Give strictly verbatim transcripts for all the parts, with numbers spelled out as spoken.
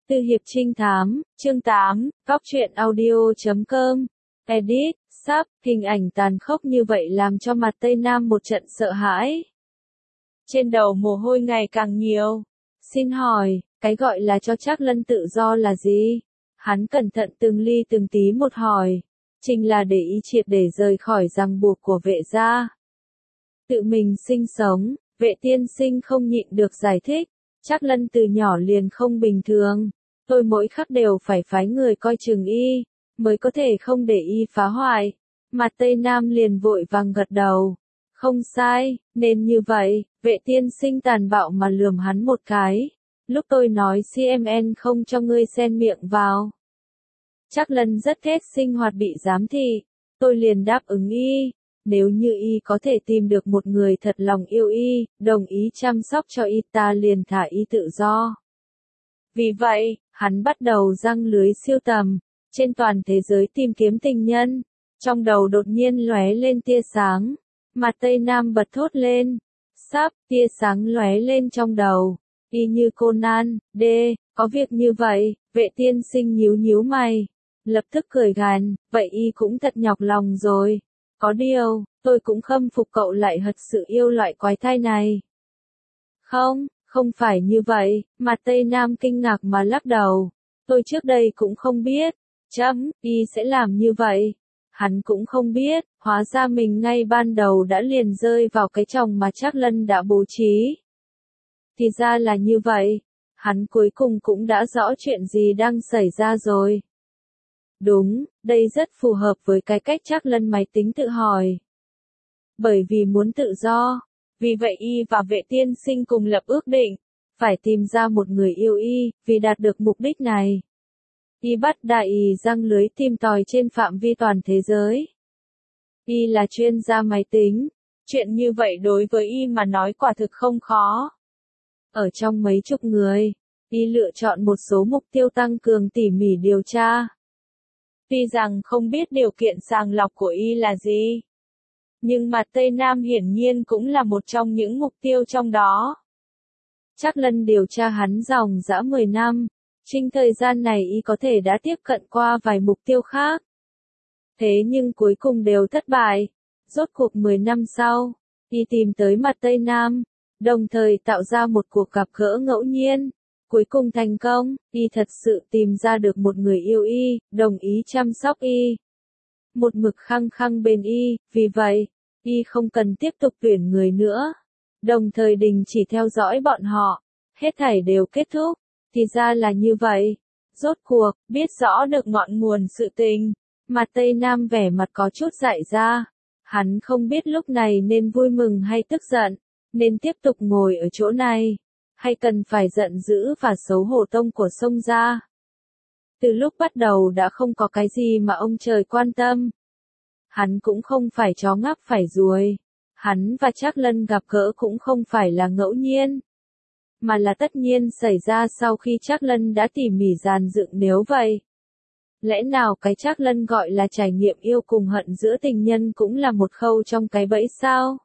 Tư hiệp trinh thám, chương tám, góc truyện audio chấm com, edit, sub, hình ảnh tàn khốc như vậy làm cho mặt Tây Nam một trận sợ hãi. Trên đầu mồ hôi ngày càng nhiều. Xin hỏi, cái gọi là cho Trác Lân tự do là gì? Hắn cẩn thận từng ly từng tí một hỏi. Chính là để ý triệt để rời khỏi ràng buộc của vệ gia. Tự mình sinh sống, vệ tiên sinh không nhịn được giải thích. Trác Lân từ nhỏ liền không bình thường. Tôi mỗi khắc đều phải phái người coi chừng y, mới có thể không để y phá hoại. Mặt Tây Nam liền vội vàng gật đầu. Không sai, nên như vậy, vệ tiên sinh tàn bạo mà lườm hắn một cái. Lúc tôi nói xê em en không cho ngươi xen miệng vào. Trác Lân rất ghét sinh hoạt bị giám thị, tôi liền đáp ứng y. Nếu như y có thể tìm được một người thật lòng yêu y, đồng ý chăm sóc cho y ta liền thả y tự do. Vì vậy, hắn bắt đầu giăng lưới siêu tầm, trên toàn thế giới tìm kiếm tình nhân. Trong đầu đột nhiên lóe lên tia sáng, mặt Tây Nam bật thốt lên. Sắp, tia sáng lóe lên trong đầu, y như Conan, D, có việc như vậy, vệ tiên sinh nhíu nhíu mày, lập tức cười gằn, vậy y cũng thật nhọc lòng rồi. Có điều, tôi cũng khâm phục cậu lại thật sự yêu loại quái thai này. Không, không phải như vậy, mặt Tây Nam kinh ngạc mà lắc đầu. Tôi trước đây cũng không biết, chấm, y sẽ làm như vậy. Hắn cũng không biết, hóa ra mình ngay ban đầu đã liền rơi vào cái chồng mà Trác Lân đã bố trí. Thì ra là như vậy, hắn cuối cùng cũng đã rõ chuyện gì đang xảy ra rồi. Đúng, đây rất phù hợp với cái cách Trác Lân máy tính tự hỏi. Bởi vì muốn tự do, vì vậy y và vệ tiên sinh cùng lập ước định, phải tìm ra một người yêu y, vì đạt được mục đích này. Y bắt đại răng lưới tìm tòi trên phạm vi toàn thế giới. Y là chuyên gia máy tính, chuyện như vậy đối với y mà nói quả thực không khó. Ở trong mấy chục người, y lựa chọn một số mục tiêu tăng cường tỉ mỉ điều tra. Tuy rằng không biết điều kiện sàng lọc của y là gì, nhưng mặt Tây Nam hiển nhiên cũng là một trong những mục tiêu trong đó. Trác Lân điều tra hắn dòng dã mười năm, trong thời gian này y có thể đã tiếp cận qua vài mục tiêu khác. Thế nhưng cuối cùng đều thất bại. Rốt cuộc mười năm sau, y tìm tới mặt Tây Nam, đồng thời tạo ra một cuộc gặp gỡ ngẫu nhiên. Cuối cùng thành công, y thật sự tìm ra được một người yêu y, đồng ý chăm sóc y. Một mực khăng khăng bên y, vì vậy, y không cần tiếp tục tuyển người nữa. Đồng thời đình chỉ theo dõi bọn họ, hết thảy đều kết thúc. Thì ra là như vậy. Rốt cuộc, biết rõ được ngọn nguồn sự tình. Mặt Tây Nam vẻ mặt có chút dại ra. Hắn không biết lúc này nên vui mừng hay tức giận, nên tiếp tục ngồi ở chỗ này, hay cần phải giận dữ và xấu hổ tông của sông ra. Từ lúc bắt đầu đã không có cái gì mà ông trời quan tâm. Hắn cũng không phải chó ngáp phải ruồi. Hắn và Trác Lân gặp gỡ cũng không phải là ngẫu nhiên, mà là tất nhiên xảy ra sau khi Trác Lân đã tỉ mỉ dàn dựng. Nếu vậy, lẽ nào cái Trác Lân gọi là trải nghiệm yêu cùng hận giữa tình nhân cũng là một khâu trong cái bẫy sao?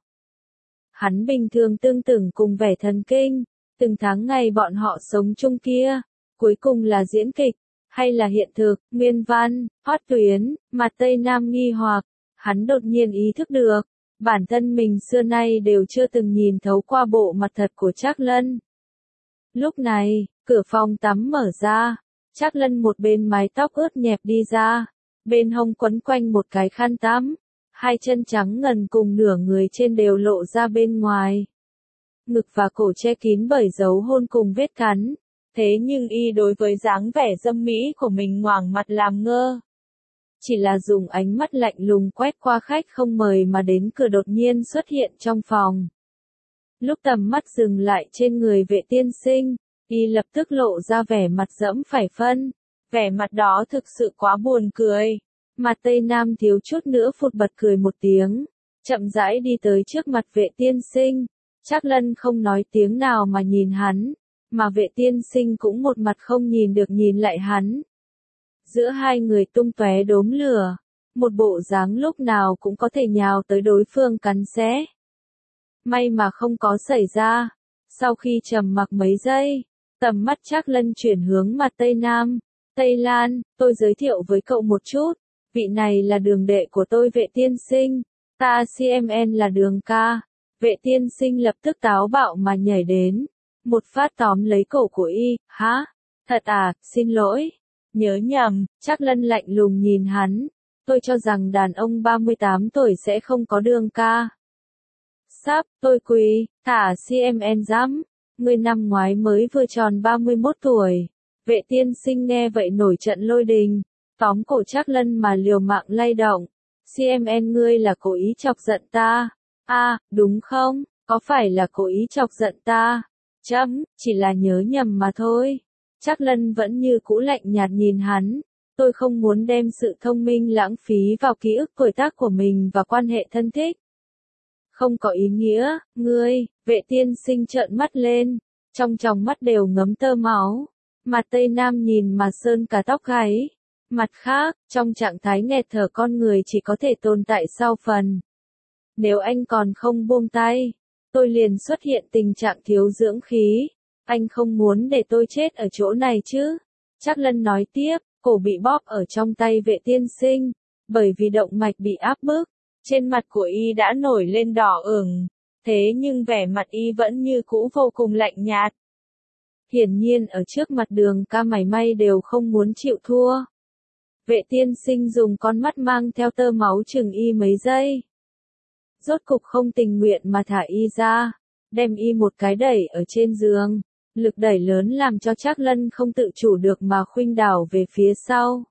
Hắn bình thường tương tưởng cùng vẻ thần kinh, từng tháng ngày bọn họ sống chung kia, cuối cùng là diễn kịch, hay là hiện thực, nguyên văn, hot tuyến, mặt Tây Nam nghi hoặc, hắn đột nhiên ý thức được, bản thân mình xưa nay đều chưa từng nhìn thấu qua bộ mặt thật của Trác Lân. Lúc này, cửa phòng tắm mở ra, Trác Lân một bên mái tóc ướt nhẹp đi ra, bên hông quấn quanh một cái khăn tắm, hai chân trắng ngần cùng nửa người trên đều lộ ra bên ngoài. Ngực và cổ che kín bởi dấu hôn cùng vết cắn, thế nhưng y đối với dáng vẻ dâm mỹ của mình ngoảng mặt làm ngơ. Chỉ là dùng ánh mắt lạnh lùng quét qua khách không mời mà đến cửa đột nhiên xuất hiện trong phòng. Lúc tầm mắt dừng lại trên người vệ tiên sinh, y lập tức lộ ra vẻ mặt dẫm phải phân. Vẻ mặt đó thực sự quá buồn cười. Mặt Tây Nam thiếu chút nữa phụt bật cười một tiếng, chậm rãi đi tới trước mặt vệ tiên sinh. Trác Lân không nói tiếng nào mà nhìn hắn, mà vệ tiên sinh cũng một mặt không nhìn được nhìn lại hắn. Giữa hai người tung tóe đốm lửa, một bộ dáng lúc nào cũng có thể nhào tới đối phương cắn xé. May mà không có xảy ra. Sau khi trầm mặc mấy giây, Tầm mắt Trác Lân chuyển hướng mặt Tây Nam. Tây Lan, tôi giới thiệu với cậu một chút. Vị này là đường đệ của tôi Vệ tiên sinh. Ta xê em en là Đường ca. Vệ tiên sinh lập tức táo bạo mà nhảy đến. Một phát tóm lấy cổ của y. Hả? Thật à, xin lỗi. Nhớ nhầm, Trác Lân lạnh lùng nhìn hắn. Tôi cho rằng đàn ông ba mươi tám tuổi sẽ không có Đường ca. Sắp, tôi quỳ, thả xê em en dám. Người năm ngoái mới vừa tròn ba mươi mốt tuổi. Vệ tiên sinh nghe vậy nổi trận lôi đình. Tóm cổ Trác Lân mà liều mạng lay động. xê em en ngươi là cố ý chọc giận ta. À, đúng không? Có phải là cố ý chọc giận ta? Chấm, chỉ là nhớ nhầm mà thôi. Trác Lân vẫn như cũ lạnh nhạt nhìn hắn. Tôi không muốn đem sự thông minh lãng phí vào ký ức tuổi tác của mình và quan hệ thân thích. Không có ý nghĩa, ngươi, vệ tiên sinh trợn mắt lên. Trong tròng mắt đều ngấm tơ máu. Mặt Tây Nam nhìn mà sơn cả tóc gáy. Mặt khác, trong trạng thái nghẹt thở con người chỉ có thể tồn tại sau phần. Nếu anh còn không buông tay, tôi liền xuất hiện tình trạng thiếu dưỡng khí. Anh không muốn để tôi chết ở chỗ này chứ? Trác Lân nói tiếp, cổ bị bóp ở trong tay vệ tiên sinh, bởi vì động mạch bị áp bức. Trên mặt của y đã nổi lên đỏ ửng, thế nhưng vẻ mặt y vẫn như cũ vô cùng lạnh nhạt. Hiển nhiên ở trước mặt Đường ca mảy may đều không muốn chịu thua. Vệ tiên sinh dùng con mắt mang theo tơ máu chừng y mấy giây. Rốt cục không tình nguyện mà thả y ra, đem y một cái đẩy ở trên giường. Lực đẩy lớn làm cho Trác Lân không tự chủ được mà khuynh đảo về phía sau.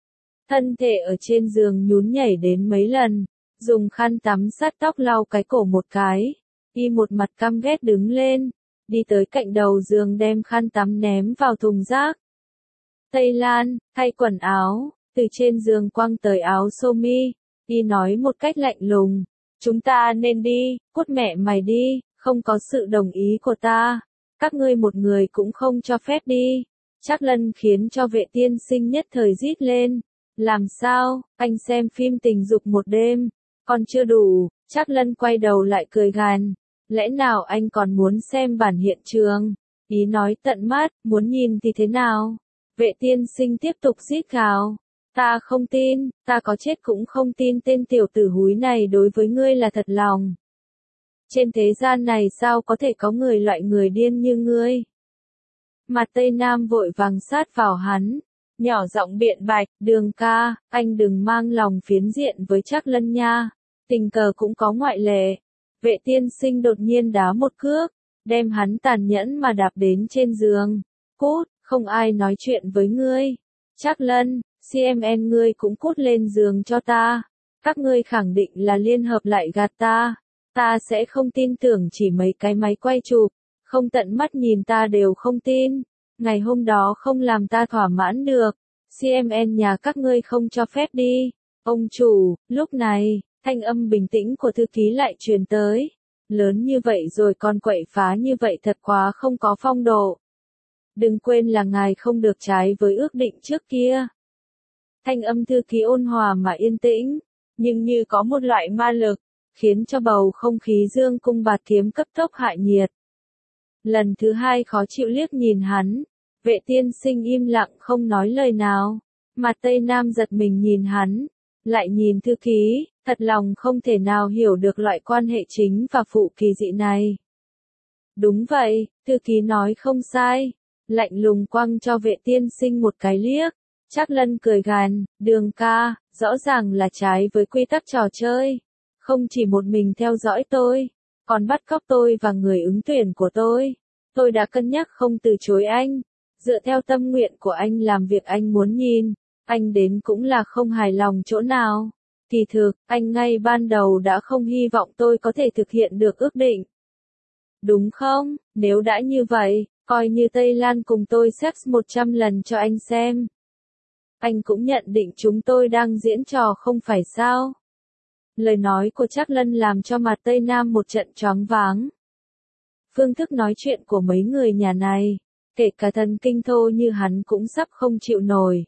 Thân thể ở trên giường nhún nhảy đến mấy lần, dùng khăn tắm sát tóc lau cái cổ một cái. Y một mặt căm ghét đứng lên, đi tới cạnh đầu giường đem khăn tắm ném vào thùng rác. Tây Lan, thay quần áo, từ trên giường quăng tới áo sơ mi. Y nói một cách lạnh lùng, chúng ta nên đi, cút mẹ mày đi, không có sự đồng ý của ta. Các ngươi một người cũng không cho phép đi. Trác Lân khiến cho vệ tiên sinh nhất thời rít lên. Làm sao, anh xem phim tình dục một đêm, còn chưa đủ. Trác Lân quay đầu lại cười gằn. Lẽ nào anh còn muốn xem bản hiện trường? Ý nói tận mắt, muốn nhìn thì thế nào? Vệ tiên sinh tiếp tục rít gào. Ta không tin, ta có chết cũng không tin tên tiểu tử húi này đối với ngươi là thật lòng. Trên thế gian này sao có thể có người loại người điên như ngươi? Mặt Tây Nam vội vàng sát vào hắn, nhỏ giọng biện bạch, Đường ca, anh đừng mang lòng phiến diện với Trác Lân nha, tình cờ cũng có ngoại lệ. Vệ tiên sinh đột nhiên đá một cước, đem hắn tàn nhẫn mà đạp đến trên giường. Cút, không ai nói chuyện với ngươi. Trác Lân, xê em en ngươi cũng cút lên giường cho ta. Các ngươi khẳng định là liên hợp lại gạt ta. Ta sẽ không tin tưởng chỉ mấy cái máy quay chụp, không tận mắt nhìn ta đều không tin. Ngày hôm đó không làm ta thỏa mãn được. xê em en nhà các ngươi không cho phép đi. Ông chủ, lúc này, thanh âm bình tĩnh của thư ký lại truyền tới. Lớn như vậy rồi còn quậy phá như vậy thật quá không có phong độ. Đừng quên là ngài không được trái với ước định trước kia. Thanh âm thư ký ôn hòa mà yên tĩnh, nhưng như có một loại ma lực, khiến cho bầu không khí dương cung bạt kiếm cấp tốc hạ nhiệt. Lần thứ hai khó chịu liếc nhìn hắn, vệ tiên sinh im lặng không nói lời nào. Mặt Tây Nam giật mình nhìn hắn, lại nhìn thư ký, thật lòng không thể nào hiểu được loại quan hệ chính và phụ kỳ dị này. Đúng vậy, thư ký nói không sai, lạnh lùng quăng cho vệ tiên sinh một cái liếc. Trác Lân cười gằn, Đường ca, rõ ràng là trái với quy tắc trò chơi. Không chỉ một mình theo dõi tôi, còn bắt cóc tôi và người ứng tuyển của tôi. Tôi đã cân nhắc không từ chối anh. Dựa theo tâm nguyện của anh làm việc anh muốn nhìn, anh đến cũng là không hài lòng chỗ nào. Kỳ thực, anh ngay ban đầu đã không hy vọng tôi có thể thực hiện được ước định. Đúng không? Nếu đã như vậy, coi như Tây Lan cùng tôi sex một trăm lần cho anh xem. Anh cũng nhận định chúng tôi đang diễn trò không phải sao? Lời nói của Trác Lân làm cho mặt Tây Nam một trận choáng váng. Phương thức nói chuyện của mấy người nhà này, kể cả thần kinh thô như hắn cũng sắp không chịu nổi.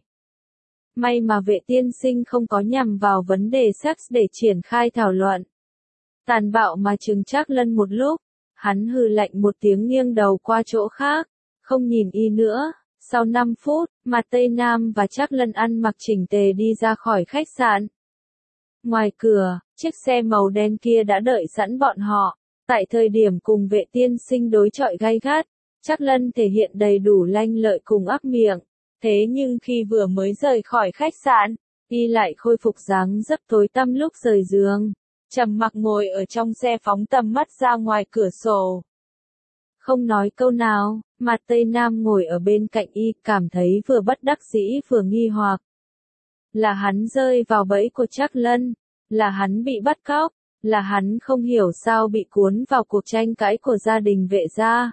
May mà vệ tiên sinh không có nhằm vào vấn đề sex để triển khai thảo luận. Tàn bạo mà trừng Trác Lân một lúc, hắn hừ lạnh một tiếng nghiêng đầu qua chỗ khác, không nhìn y nữa. Sau năm phút, Mạt Tây Nam và Trác Lân ăn mặc chỉnh tề đi ra khỏi khách sạn. Ngoài cửa, chiếc xe màu đen kia đã đợi sẵn bọn họ. Tại thời điểm cùng Vệ tiên sinh đối chọi gay gắt, Trác Lân thể hiện đầy đủ lanh lợi cùng ác miệng. Thế nhưng khi vừa mới rời khỏi khách sạn, y lại khôi phục dáng dấp tối tăm lúc rời giường. Trầm mặc ngồi ở trong xe phóng tầm mắt ra ngoài cửa sổ. Không nói câu nào, Mạt Tây Nam ngồi ở bên cạnh y cảm thấy vừa bất đắc dĩ vừa nghi hoặc. Là hắn rơi vào bẫy của Trác Lân, là hắn bị bắt cóc, là hắn không hiểu sao bị cuốn vào cuộc tranh cãi của gia đình Vệ gia.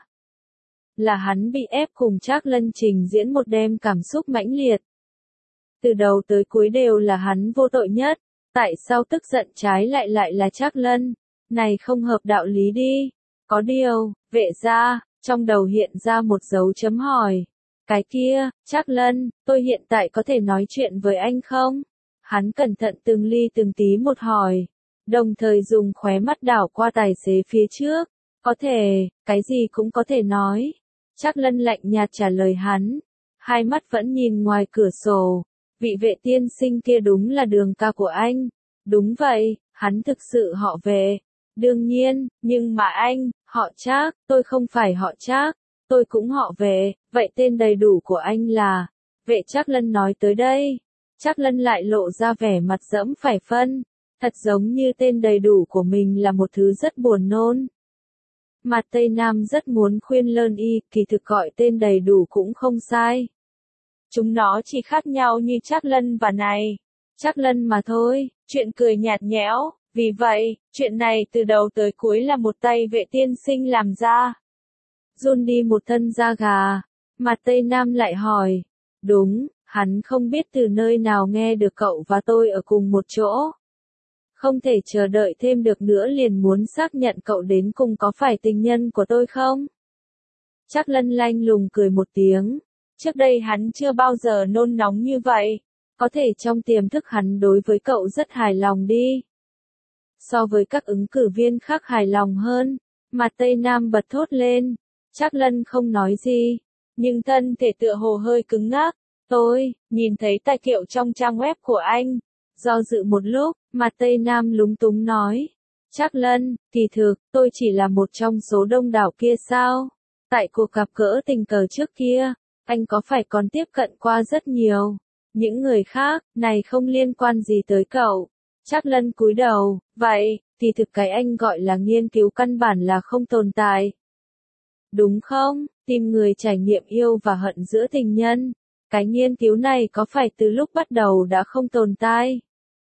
Là hắn bị ép cùng Trác Lân trình diễn một đêm cảm xúc mãnh liệt. Từ đầu tới cuối đều là hắn vô tội nhất, tại sao tức giận trái lại lại là Trác Lân? Này không hợp đạo lý đi. Có điều, Vệ gia, trong đầu hiện ra một dấu chấm hỏi. Cái kia, Trác Lân, tôi hiện tại có thể nói chuyện với anh không? Hắn cẩn thận từng ly từng tí một hỏi, đồng thời dùng khóe mắt đảo qua tài xế phía trước. Có thể, cái gì cũng có thể nói. Trác Lân lạnh nhạt trả lời hắn, hai mắt vẫn nhìn ngoài cửa sổ. Vị Vệ tiên sinh kia đúng là Đường ca của anh. Đúng vậy, hắn thực sự họ Vệ. Đương nhiên, nhưng mà anh, họ Trác, tôi không phải họ Trác, tôi cũng họ Vệ, vậy tên đầy đủ của anh là... Vệ Trác Lân nói tới đây. Trác Lân lại lộ ra vẻ mặt dẫm phải phân, thật giống như tên đầy đủ của mình là một thứ rất buồn nôn. Mạt Tây Nam rất muốn khuyên lơn y, kỳ thực gọi tên đầy đủ cũng không sai. Chúng nó chỉ khác nhau như Trác Lân và này. Trác Lân mà thôi, chuyện cười nhạt nhẽo, vì vậy, chuyện này từ đầu tới cuối là một tay Vệ tiên sinh làm ra. Run đi một thân da gà, Mạt Tây Nam lại hỏi, đúng, hắn không biết từ nơi nào nghe được cậu và tôi ở cùng một chỗ. Không thể chờ đợi thêm được nữa liền muốn xác nhận cậu đến cùng có phải tình nhân của tôi không? Trác Lân lanh lùng cười một tiếng. Trước đây hắn chưa bao giờ nôn nóng như vậy. Có thể trong tiềm thức hắn đối với cậu rất hài lòng đi. So với các ứng cử viên khác hài lòng hơn. Mạt Tây Nam bật thốt lên. Trác Lân không nói gì. Nhưng thân thể tựa hồ hơi cứng ngắc. Tôi, nhìn thấy tài liệu trong trang web của anh. Do dự một lúc, Mạt Tây Nam lúng túng nói. Trác Lân, kỳ thực, tôi chỉ là một trong số đông đảo kia sao? Tại cuộc gặp gỡ tình cờ trước kia, anh có phải còn tiếp cận qua rất nhiều. Những người khác, này không liên quan gì tới cậu. Trác Lân cúi đầu, vậy, thì thực cái anh gọi là nghiên cứu căn bản là không tồn tại. Đúng không? Tìm người trải nghiệm yêu và hận giữa tình nhân. Cái nghiên cứu này có phải từ lúc bắt đầu đã không tồn tại?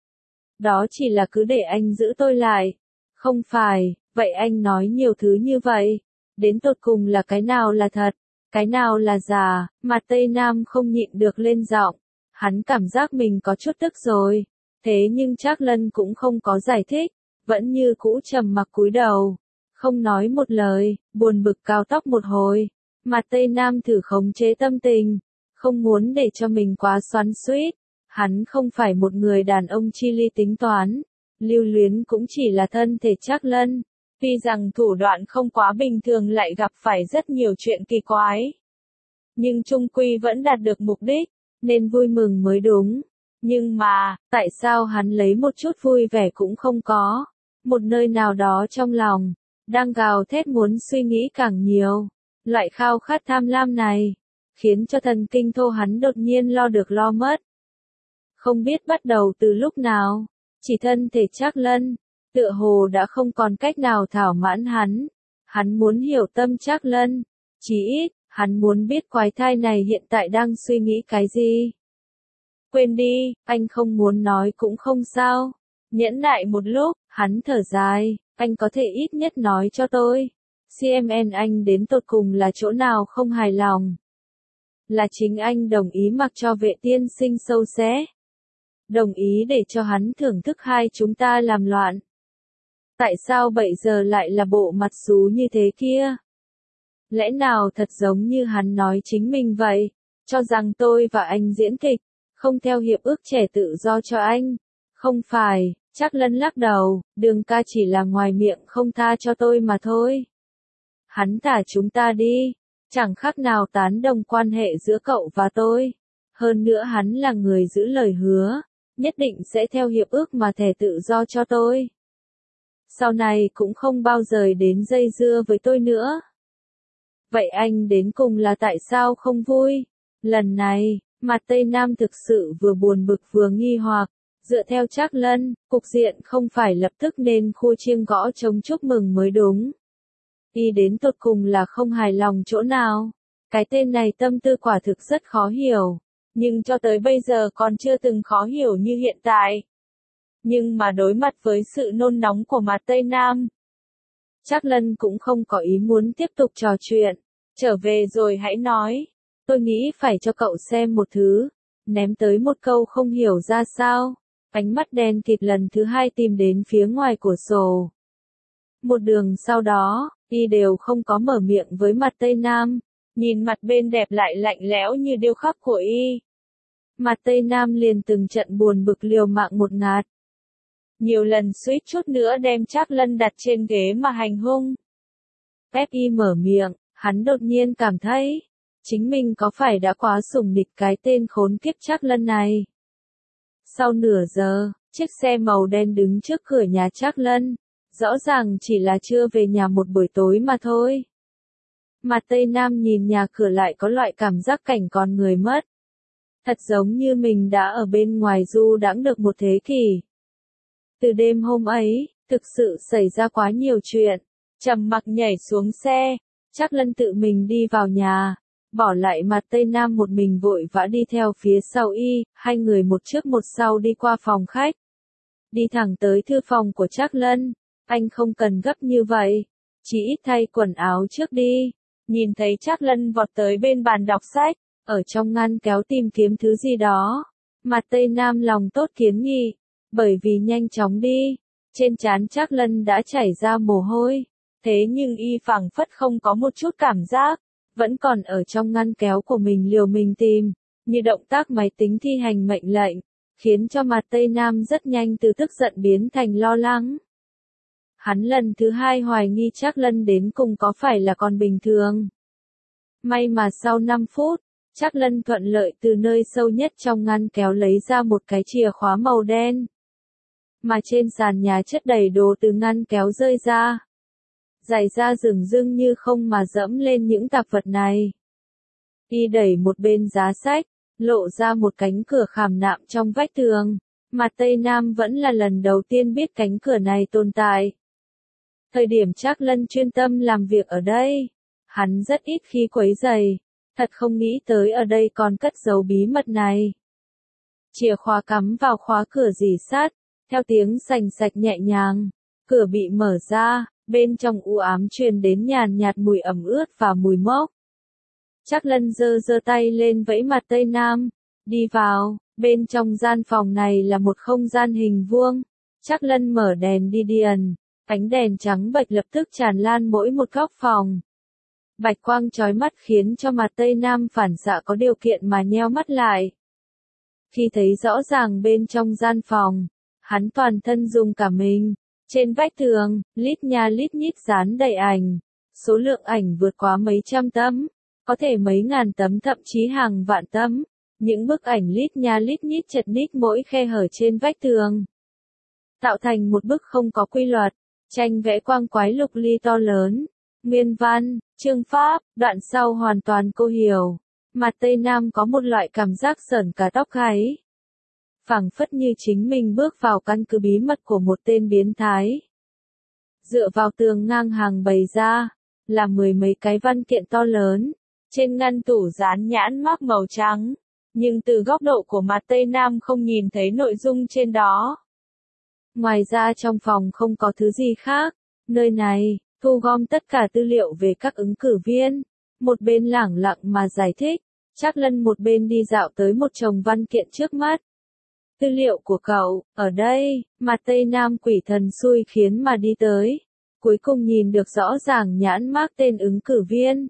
Đó chỉ là cứ để anh giữ tôi lại. Không phải, vậy anh nói nhiều thứ như vậy. Đến tột cùng là cái nào là thật, cái nào là giả? Mạt Tây Nam không nhịn được lên giọng. Hắn cảm giác mình có chút tức rồi. Thế nhưng Trác Lân cũng không có giải thích, vẫn như cũ trầm mặc cúi đầu, không nói một lời, buồn bực cào tóc một hồi. Mạt Tây Nam thử khống chế tâm tình, không muốn để cho mình quá xoắn xuýt. Hắn không phải một người đàn ông chi ly tính toán, lưu luyến cũng chỉ là thân thể Trác Lân. Tuy rằng thủ đoạn không quá bình thường lại gặp phải rất nhiều chuyện kỳ quái. Nhưng chung quy vẫn đạt được mục đích, nên vui mừng mới đúng. Nhưng mà, tại sao hắn lấy một chút vui vẻ cũng không có? Một nơi nào đó trong lòng, đang gào thét muốn suy nghĩ càng nhiều. Loại khao khát tham lam này, khiến cho thần kinh thô hắn đột nhiên lo được lo mất. Không biết bắt đầu từ lúc nào, chỉ thân thể Trác Lân, tựa hồ đã không còn cách nào thỏa mãn hắn. Hắn muốn hiểu tâm Trác Lân, chí ít, hắn muốn biết quái thai này hiện tại đang suy nghĩ cái gì. Quên đi, anh không muốn nói cũng không sao. Nhẫn nại một lúc, hắn thở dài, anh có thể ít nhất nói cho tôi. xê em en anh đến tột cùng là chỗ nào không hài lòng? Là chính anh đồng ý mặc cho Vệ tiên sinh sâu xé. Đồng ý để cho hắn thưởng thức hai chúng ta làm loạn. Tại sao bây giờ lại là bộ mặt xú như thế kia? Lẽ nào thật giống như hắn nói chính mình vậy, cho rằng tôi và anh diễn kịch, không theo hiệp ước trẻ tự do cho anh? Không phải, Trác Lân lắc đầu, Đường ca chỉ là ngoài miệng không tha cho tôi mà thôi. Hắn thả chúng ta đi, chẳng khác nào tán đồng quan hệ giữa cậu và tôi. Hơn nữa hắn là người giữ lời hứa, nhất định sẽ theo hiệp ước mà thẻ tự do cho tôi. Sau này cũng không bao giờ đến dây dưa với tôi nữa. Vậy anh đến cùng là tại sao không vui? Lần này, mặt Tây Nam thực sự vừa buồn bực vừa nghi hoặc. Dựa theo Trác Lân, cục diện không phải lập tức nên khua chiêng gõ trống chúc mừng mới đúng. Y đến tột cùng là không hài lòng chỗ nào. Cái tên này tâm tư quả thực rất khó hiểu, nhưng cho tới bây giờ còn chưa từng khó hiểu như hiện tại. Nhưng mà đối mặt với sự nôn nóng của mặt Tây Nam, Trác Lân cũng không có ý muốn tiếp tục trò chuyện. Trở về rồi hãy nói. Tôi nghĩ phải cho cậu xem một thứ. Ném tới một câu không hiểu ra sao. Ánh mắt đen kịt lần thứ hai tìm đến phía ngoài cửa sổ. Một đường sau đó, y đều không có mở miệng với mặt Tây Nam. Nhìn mặt bên đẹp lại lạnh lẽo như điêu khắc của y. Mặt Tây Nam liền từng trận buồn bực liều mạng một ngạt. Nhiều lần suýt chút nữa đem Trác Lân đặt trên ghế mà hành hung. Ép y mở miệng, hắn đột nhiên cảm thấy, chính mình có phải đã quá sủng địch cái tên khốn kiếp Trác Lân này. Sau nửa giờ, chiếc xe màu đen đứng trước cửa nhà Trác Lân, rõ ràng chỉ là chưa về nhà một buổi tối mà thôi. Mặt Tây Nam nhìn nhà cửa lại có loại cảm giác cảnh còn người mất. Thật giống như mình đã ở bên ngoài du đãng được một thế kỷ. Từ đêm hôm ấy, thực sự xảy ra quá nhiều chuyện. Trầm mặc nhảy xuống xe, Trác Lân tự mình đi vào nhà, bỏ lại mặt Tây Nam một mình vội vã đi theo phía sau y, hai người một trước một sau đi qua phòng khách. Đi thẳng tới thư phòng của Trác Lân, anh không cần gấp như vậy, chỉ ít thay quần áo trước đi. Nhìn thấy Trác Lân vọt tới bên bàn đọc sách, ở trong ngăn kéo tìm kiếm thứ gì đó. Mặt Tây Nam lòng tốt kiến nghị, bởi vì nhanh chóng đi, trên trán Trác Lân đã chảy ra mồ hôi, thế nhưng y phảng phất không có một chút cảm giác, vẫn còn ở trong ngăn kéo của mình liều mình tìm, như động tác máy tính thi hành mệnh lệnh, khiến cho mặt Tây Nam rất nhanh từ tức giận biến thành lo lắng. Hắn lần thứ hai hoài nghi Trác Lân đến cùng có phải là con bình thường. May mà sau năm phút, Trác Lân thuận lợi từ nơi sâu nhất trong ngăn kéo lấy ra một cái chìa khóa màu đen. Mà trên sàn nhà chất đầy đồ từ ngăn kéo rơi ra. Giày da rừng rưng như không mà dẫm lên những tạp vật này. Y đẩy một bên giá sách, lộ ra một cánh cửa khảm nạm trong vách tường. Mặt Tây Nam vẫn là lần đầu tiên biết cánh cửa này tồn tại. Thời điểm Trác Lân chuyên tâm làm việc ở đây, hắn rất ít khi quấy rầy, thật không nghĩ tới ở đây còn cất giấu bí mật này. Chìa khóa cắm vào khóa cửa rỉ sắt, theo tiếng sành sạch nhẹ nhàng, cửa bị mở ra, bên trong u ám truyền đến nhàn nhạt mùi ẩm ướt và mùi mốc. Trác Lân giơ giơ tay lên vẫy mặt Tây Nam, đi vào, bên trong gian phòng này là một không gian hình vuông. Trác Lân mở đèn đi điền, ánh đèn trắng bệch lập tức tràn lan mỗi một góc phòng. Bạch quang chói mắt khiến cho mặt Tây Nam phản xạ có điều kiện mà nheo mắt lại. Khi thấy rõ ràng bên trong gian phòng, hắn toàn thân rung cả mình. Trên vách tường, lít nha lít nhít dán đầy ảnh. Số lượng ảnh vượt quá mấy trăm tấm, có thể mấy ngàn tấm thậm chí hàng vạn tấm. Những bức ảnh lít nha lít nhít chật ních mỗi khe hở trên vách tường, tạo thành một bức không có quy luật, tranh vẽ quang quái lục ly to lớn. Nguyên văn, chương pháp, đoạn sau hoàn toàn cô hiểu. Mặt Tây Nam có một loại cảm giác sởn cả tóc gáy. Phảng phất như chính mình bước vào căn cứ bí mật của một tên biến thái. Dựa vào tường ngang hàng bày ra, là mười mấy cái văn kiện to lớn. Trên ngăn tủ dán nhãn mác màu trắng, nhưng từ góc độ của mặt Tây Nam không nhìn thấy nội dung trên đó. Ngoài ra trong phòng không có thứ gì khác, nơi này thu gom tất cả tư liệu về các ứng cử viên. Một bên lẳng lặng mà giải thích, Trác Lân một bên đi dạo tới một chồng văn kiện trước mắt. Tư liệu của cậu, ở đây, mặt Tây Nam quỷ thần xui khiến mà đi tới. Cuối cùng nhìn được rõ ràng nhãn mác tên ứng cử viên.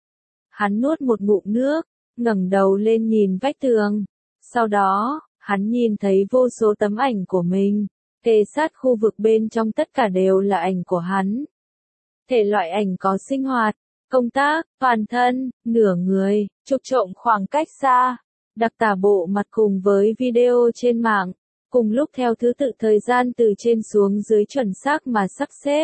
Hắn nuốt một ngụm nước, ngẩng đầu lên nhìn vách tường. Sau đó, hắn nhìn thấy vô số tấm ảnh của mình. Kề sát khu vực bên trong tất cả đều là ảnh của hắn. Thể loại ảnh có sinh hoạt, công tác, toàn thân, nửa người, chụp trộm khoảng cách xa, đặc tả bộ mặt cùng với video trên mạng, cùng lúc theo thứ tự thời gian từ trên xuống dưới chuẩn xác mà sắp xếp.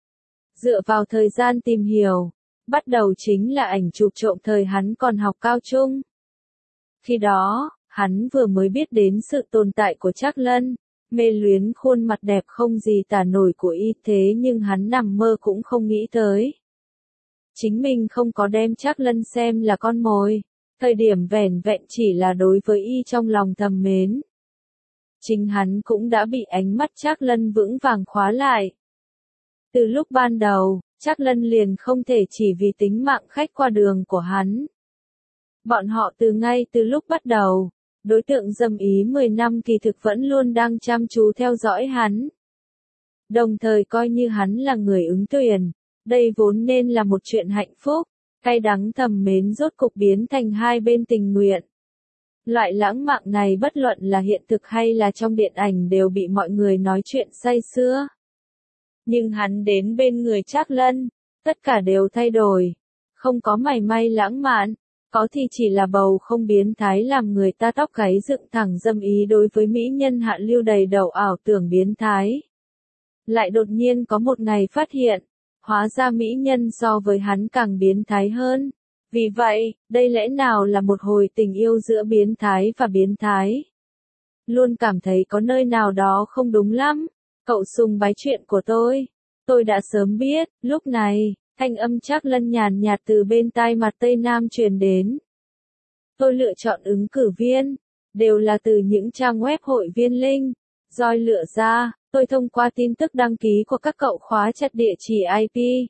Dựa vào thời gian tìm hiểu, bắt đầu chính là ảnh chụp trộm thời hắn còn học cao trung. Khi đó, hắn vừa mới biết đến sự tồn tại của Trác Lân, mê luyến khuôn mặt đẹp không gì tả nổi của y, thế nhưng hắn nằm mơ cũng không nghĩ tới. Chính mình không có đem Trác Lân xem là con mồi, thời điểm vẻn vẹn chỉ là đối với y trong lòng thầm mến. Chính hắn cũng đã bị ánh mắt Trác Lân vững vàng khóa lại. Từ lúc ban đầu, Trác Lân liền không thể chỉ vì tính mạng khách qua đường của hắn. Bọn họ từ ngay từ lúc bắt đầu, đối tượng dâm ý mười năm kỳ thực vẫn luôn đang chăm chú theo dõi hắn. Đồng thời coi như hắn là người ứng tuyển, đây vốn nên là một chuyện hạnh phúc, cay đắng thầm mến rốt cục biến thành hai bên tình nguyện. Loại lãng mạn này bất luận là hiện thực hay là trong điện ảnh đều bị mọi người nói chuyện say sưa. Nhưng hắn đến bên người Trác Lân, tất cả đều thay đổi, không có mảy may lãng mạn, có thì chỉ là bầu không biến thái làm người ta tóc gáy dựng thẳng dâm ý đối với mỹ nhân hạ lưu đầy đầu ảo tưởng biến thái. Lại đột nhiên có một ngày phát hiện, hóa ra mỹ nhân so với hắn càng biến thái hơn. Vì vậy, đây lẽ nào là một hồi tình yêu giữa biến thái và biến thái? Luôn cảm thấy có nơi nào đó không đúng lắm. Cậu sùng bái chuyện của tôi. Tôi đã sớm biết, lúc này, thanh âm Trác Lân nhàn nhạt từ bên tai mặt Tây Nam truyền đến. Tôi lựa chọn ứng cử viên, đều là từ những trang web hội viên linh. Roi lựa ra, tôi thông qua tin tức đăng ký của các cậu khóa chặt địa chỉ i pê.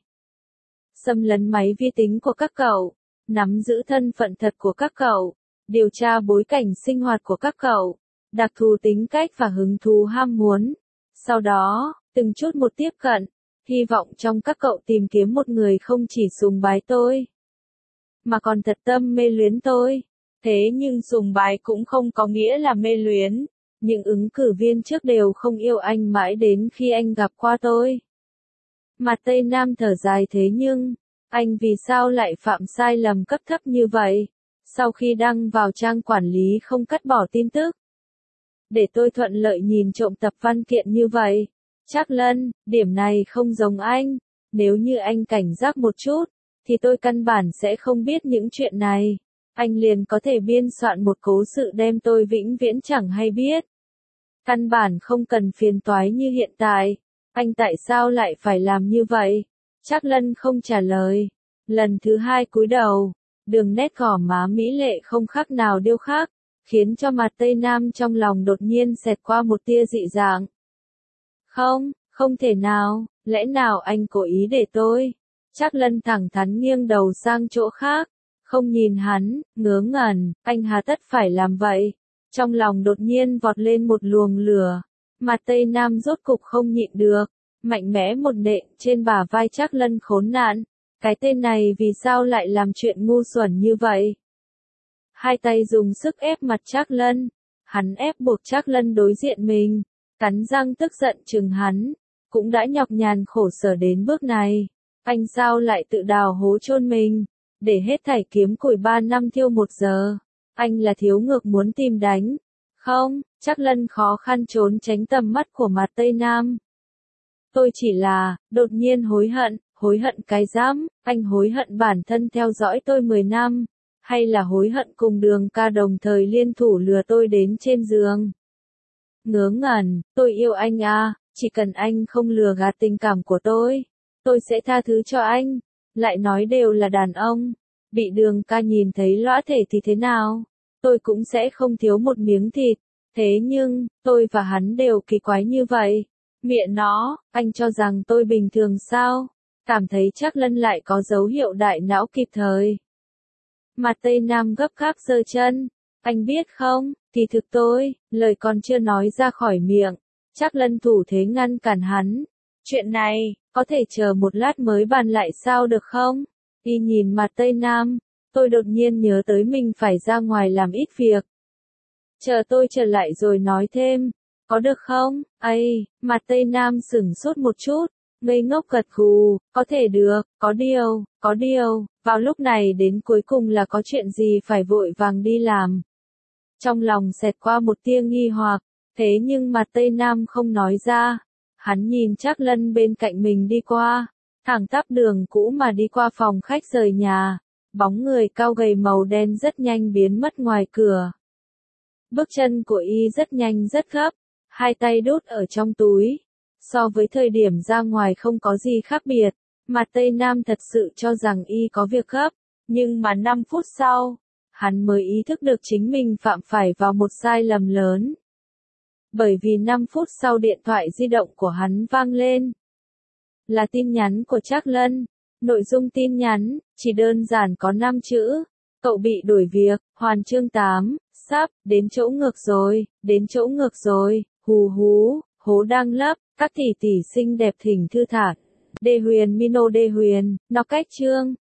Xâm lấn máy vi tính của các cậu, nắm giữ thân phận thật của các cậu, điều tra bối cảnh sinh hoạt của các cậu, đặc thù tính cách và hứng thú ham muốn. Sau đó, từng chút một tiếp cận, hy vọng trong các cậu tìm kiếm một người không chỉ sùng bái tôi, mà còn thật tâm mê luyến tôi. Thế nhưng sùng bái cũng không có nghĩa là mê luyến. Những ứng cử viên trước đều không yêu anh mãi đến khi anh gặp qua tôi. Mặt Tây Nam thở dài thế nhưng, anh vì sao lại phạm sai lầm cấp thấp như vậy? Sau khi đăng vào trang quản lý không cắt bỏ tin tức, để tôi thuận lợi nhìn trộm tập văn kiện như vậy. Trác Lân, điểm này không giống anh. Nếu như anh cảnh giác một chút, thì tôi căn bản sẽ không biết những chuyện này. Anh liền có thể biên soạn một cố sự đem tôi vĩnh viễn chẳng hay biết. Căn bản không cần phiền toái như hiện tại. Anh tại sao lại phải làm như vậy? Trác Lân không trả lời. Lần thứ hai cúi đầu, đường nét gò má mỹ lệ không khác nào điêu khắc, khiến cho mặt Tây Nam trong lòng đột nhiên xẹt qua một tia dị dạng. Không, không thể nào, lẽ nào anh cố ý để tôi? Trác Lân thẳng thắn nghiêng đầu sang chỗ khác, không nhìn hắn, ngớ ngẩn, anh hà tất phải làm vậy? Trong lòng đột nhiên vọt lên một luồng lửa, mặt Tây Nam rốt cục không nhịn được, mạnh mẽ một nện trên bả vai Trác Lân khốn nạn. Cái tên này vì sao lại làm chuyện ngu xuẩn như vậy? Hai tay dùng sức ép mặt Trác Lân, hắn ép buộc Trác Lân đối diện mình, cắn răng tức giận chừng hắn, cũng đã nhọc nhằn khổ sở đến bước này, anh sao lại tự đào hố chôn mình, để hết thảy kiếm củi ba năm thiêu một giờ, anh là thiếu ngược muốn tìm đánh, không? Trác Lân khó khăn trốn tránh tầm mắt của mặt Tây Nam. Tôi chỉ là, đột nhiên hối hận, hối hận cái dám, anh hối hận bản thân theo dõi tôi mười năm, hay là hối hận cùng Đường ca đồng thời liên thủ lừa tôi đến trên giường. Ngớ ngẩn, tôi yêu anh à, chỉ cần anh không lừa gạt tình cảm của tôi, tôi sẽ tha thứ cho anh, lại nói đều là đàn ông, bị Đường ca nhìn thấy lõa thể thì thế nào, tôi cũng sẽ không thiếu một miếng thịt, thế nhưng, tôi và hắn đều kỳ quái như vậy. Miệng nó, anh cho rằng tôi bình thường sao? Cảm thấy Trác Lân lại có dấu hiệu đại não kịp thời. Mặt Tây Nam gấp gáp giơ chân. Anh biết không, kỳ thực tôi, lời còn chưa nói ra khỏi miệng. Trác Lân thủ thế ngăn cản hắn. Chuyện này, có thể chờ một lát mới bàn lại sao được không? Y nhìn mặt Tây Nam, tôi đột nhiên nhớ tới mình phải ra ngoài làm ít việc. Chờ tôi trở lại rồi nói thêm. Có được không? Ây, mặt Tây Nam sửng sốt một chút, ngây ngốc gật gù, có thể được, có điều, có điều, vào lúc này đến cuối cùng là có chuyện gì phải vội vàng đi làm. Trong lòng xẹt qua một tia nghi hoặc, thế nhưng mà Tây Nam không nói ra. Hắn nhìn Trác Lân bên cạnh mình đi qua, thẳng tắp đường cũ mà đi qua phòng khách rời nhà, bóng người cao gầy màu đen rất nhanh biến mất ngoài cửa. Bước chân của y rất nhanh rất gấp, hai tay đút ở trong túi. So với thời điểm ra ngoài không có gì khác biệt, mà Tây Nam thật sự cho rằng y có việc gấp, nhưng mà năm phút sau, hắn mới ý thức được chính mình phạm phải vào một sai lầm lớn. Bởi vì năm phút sau điện thoại di động của hắn vang lên. Là tin nhắn của Trác Lân. Nội dung tin nhắn, chỉ đơn giản có năm chữ. Cậu bị đuổi việc, hoàn chương tám, sắp, đến chỗ ngược rồi, đến chỗ ngược rồi, hù hú, hố đang lấp, các tỷ tỷ xinh đẹp thỉnh thư thả. Đê Huyền Mino Đê Huyền, nó cách chương.